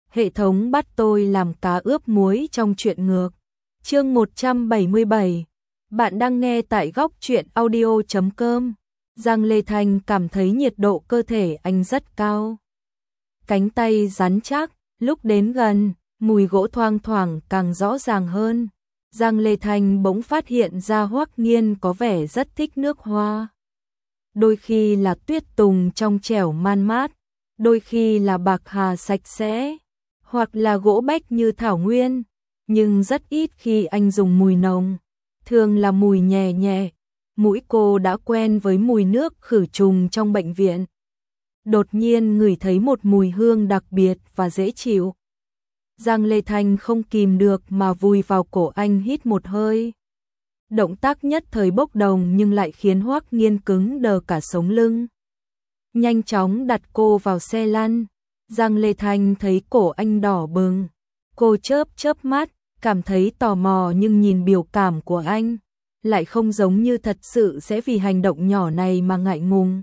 hệ thống bắt tôi làm cá ướp muối trong truyện ngược. Chương 177. Bạn đang nghe tại góc truyện audio.com. Giang Lê Thanh cảm thấy nhiệt độ cơ thể anh rất cao. Cánh tay rắn chắc, lúc đến gần, mùi gỗ thoang thoảng càng rõ ràng hơn. Giang Lê Thanh bỗng phát hiện ra Hoắc Nghiên có vẻ rất thích nước hoa. Đôi khi là tuyết tùng trong trẻo man mát, đôi khi là bạc hà sạch sẽ, hoặc là gỗ bách như thảo nguyên, nhưng rất ít khi anh dùng mùi nồng, thường là mùi nhẹ nhẹ. Mũi cô đã quen với mùi nước khử trùng trong bệnh viện. Đột nhiên ngửi thấy một mùi hương đặc biệt và dễ chịu. Giang Lê Thanh không kìm được mà vùi vào cổ anh hít một hơi. Động tác nhất thời bốc đồng nhưng lại khiến Hoắc Nghiên cứng đờ cả sống lưng. Nhanh chóng đặt cô vào xe lăn. Giang Lê Thanh thấy cổ anh đỏ bừng. Cô chớp chớp mắt, cảm thấy tò mò nhưng nhìn biểu cảm của anh, lại không giống như thật sự sẽ vì hành động nhỏ này mà ngại ngùng.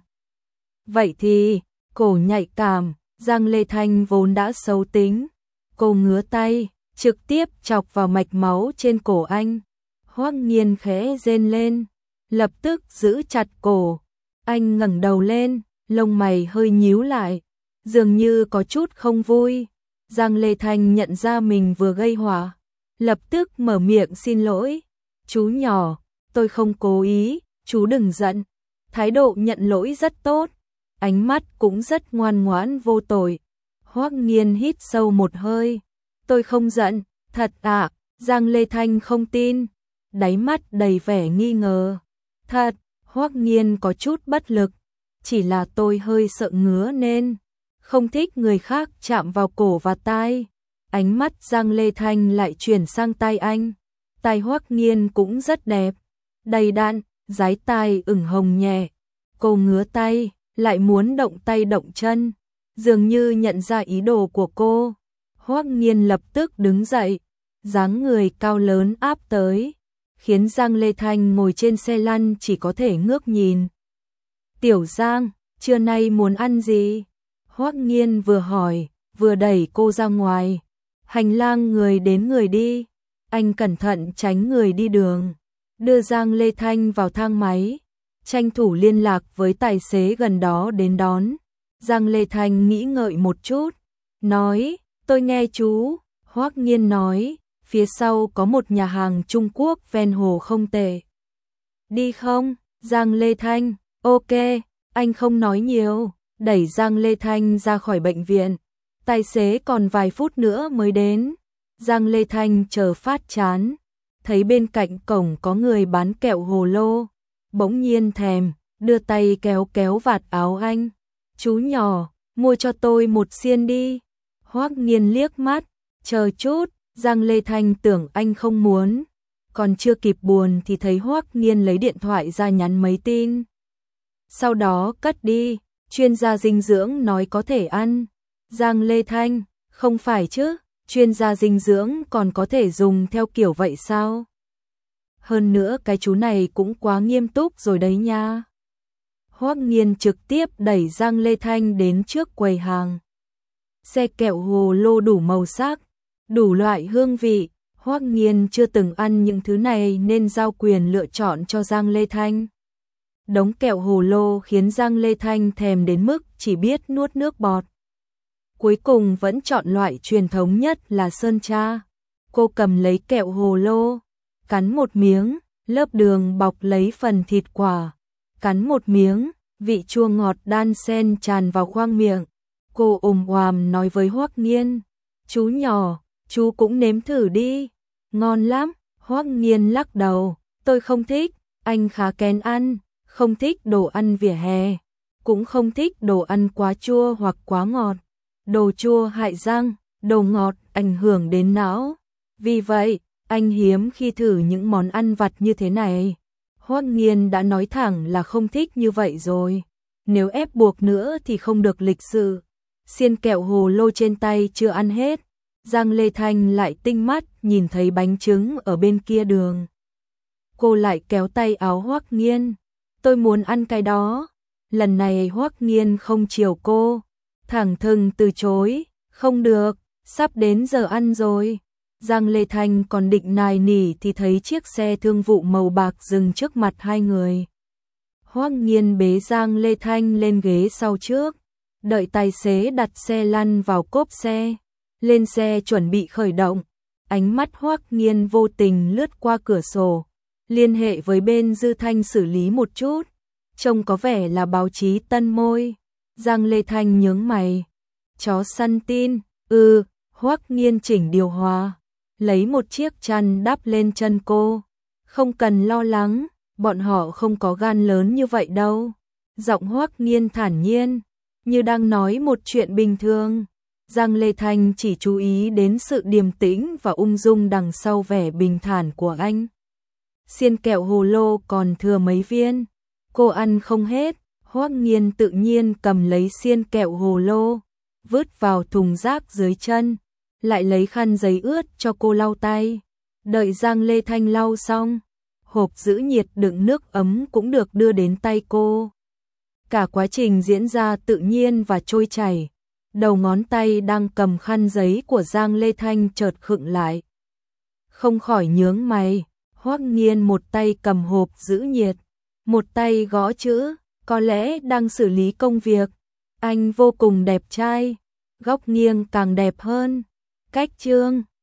Vậy thì, cổ nhạy cảm, Giang Lê Thanh vốn đã xấu tính. Cô ngứa tay, trực tiếp chọc vào mạch máu trên cổ anh. Hoắc Nghiên khẽ rên lên, lập tức giữ chặt cổ. Anh ngẩng đầu lên, lông mày hơi nhíu lại, dường như có chút không vui. Giang Lê Thanh nhận ra mình vừa gây họa, lập tức mở miệng xin lỗi. Chú nhỏ, tôi không cố ý, chú đừng giận. Thái độ nhận lỗi rất tốt, ánh mắt cũng rất ngoan ngoãn vô tội. Hoắc Nghiên hít sâu một hơi. Tôi không giận, thật ạ. Giang Lê Thanh không tin, đáy mắt đầy vẻ nghi ngờ. Thật, Hoắc Nghiên có chút bất lực. Chỉ là tôi hơi sợ ngứa nên không thích người khác chạm vào cổ và tai. Ánh mắt Giang Lê Thanh lại chuyển sang tai anh. Tai Hoắc Nghiên cũng rất đẹp, đầy đặn, dái tai ửng hồng nhẹ. Cô ngứa tay, lại muốn động tay động chân, dường như nhận ra ý đồ của cô. Hoắc Nghiên lập tức đứng dậy, dáng người cao lớn áp tới, khiến Giang Lê Thanh ngồi trên xe lăn chỉ có thể ngước nhìn. Tiểu Giang, trưa nay muốn ăn gì? Hoắc Nghiên vừa hỏi, vừa đẩy cô ra ngoài. Hành lang người đến người đi, anh cẩn thận tránh người đi đường. Đưa Giang Lê Thanh vào thang máy, tranh thủ liên lạc với tài xế gần đó đến đón. Giang Lê Thanh nghĩ ngợi một chút, nói, tôi nghe chú. Hoắc Nghiên nói, phía sau có một nhà hàng Trung Quốc ven hồ không tệ. Đi không? Giang Lê Thanh, ok, anh không nói nhiều, đẩy Giang Lê Thanh ra khỏi bệnh viện. Tài xế còn vài phút nữa mới đến. Giang Lê Thanh chờ phát chán, thấy bên cạnh cổng có người bán kẹo hồ lô, bỗng nhiên thèm, đưa tay kéo kéo vạt áo anh. Chú nhỏ, mua cho tôi một xiên đi. Hoắc Nghiên liếc mắt, chờ chút. Giang Lê Thanh tưởng anh không muốn, còn chưa kịp buồn thì thấy Hoắc Nghiên lấy điện thoại ra nhắn mấy tin. Sau đó cất đi, chuyên gia dinh dưỡng nói có thể ăn. Giang Lê Thanh, không phải chứ, chuyên gia dinh dưỡng còn có thể dùng theo kiểu vậy sao? Hơn nữa cái chú này cũng quá nghiêm túc rồi đấy nha. Hoắc Nghiên trực tiếp đẩy Giang Lê Thanh đến trước quầy hàng. Xe kẹo hồ lô đủ màu sắc, đủ loại hương vị. Hoắc Nghiên chưa từng ăn những thứ này nên giao quyền lựa chọn cho Giang Lê Thanh. Đống kẹo hồ lô khiến Giang Lê Thanh thèm đến mức chỉ biết nuốt nước bọt. Cuối cùng vẫn chọn loại truyền thống nhất là sơn tra. Cô cầm lấy kẹo hồ lô, cắn một miếng, lớp đường bọc lấy phần thịt quả. Cắn một miếng, vị chua ngọt đan xen tràn vào khoang miệng. Cô oàm nói với Hoắc Nghiên, chú nhỏ, chú cũng nếm thử đi. Ngon lắm. Hoắc Nghiên lắc đầu, tôi không thích, anh khá kén ăn, không thích đồ ăn vỉa hè, cũng không thích đồ ăn quá chua hoặc quá ngọt. Đồ chua hại răng, đồ ngọt ảnh hưởng đến não. Vì vậy, anh hiếm khi thử những món ăn vặt như thế này. Hoắc Nghiên đã nói thẳng là không thích như vậy rồi. Nếu ép buộc nữa thì không được lịch sự. Xiên kẹo hồ lô trên tay chưa ăn hết, Giang Lê Thanh lại tinh mắt nhìn thấy bánh trứng ở bên kia đường. Cô lại kéo tay áo Hoắc Nghiên, tôi muốn ăn cái đó. Lần này Hoắc Nghiên không chiều cô, thẳng thừng từ chối, không được, sắp đến giờ ăn rồi. Giang Lê Thanh còn định nài nỉ thì thấy chiếc xe thương vụ màu bạc dừng trước mặt hai người. Hoắc Nghiên bế Giang Lê Thanh lên ghế sau trước, đợi tài xế đặt xe lăn vào cốp xe, lên xe chuẩn bị khởi động. Ánh mắt Hoắc Nghiên vô tình lướt qua cửa sổ, liên hệ với bên Dư Thanh xử lý một chút, trông có vẻ là báo chí Tân Môi. Giang Lê Thanh nhướng mày, chó săn tin, Hoắc Nghiên chỉnh điều hòa, lấy một chiếc chăn đắp lên chân cô. Không cần lo lắng, bọn họ không có gan lớn như vậy đâu. Giọng Hoắc Nghiên thản nhiên, như đang nói một chuyện bình thường. Giang Lê Thanh chỉ chú ý đến sự điềm tĩnh và ung dung đằng sau vẻ bình thản của anh. Xiên kẹo hồ lô còn thừa mấy viên, cô ăn không hết. Hoắc Nghiên tự nhiên cầm lấy xiên kẹo hồ lô, vứt vào thùng rác dưới chân, lại lấy khăn giấy ướt cho cô lau tay. Đợi Giang Lê Thanh lau xong, hộp giữ nhiệt đựng nước ấm cũng được đưa đến tay cô. Cả quá trình diễn ra tự nhiên và trôi chảy. Đầu ngón tay đang cầm khăn giấy của Giang Lê Thanh chợt khựng lại. Không khỏi nhướng mày, Hoắc Nghiên một tay cầm hộp giữ nhiệt, một tay gõ chữ, có lẽ đang xử lý công việc. Anh vô cùng đẹp trai, góc nghiêng càng đẹp hơn. Cách chương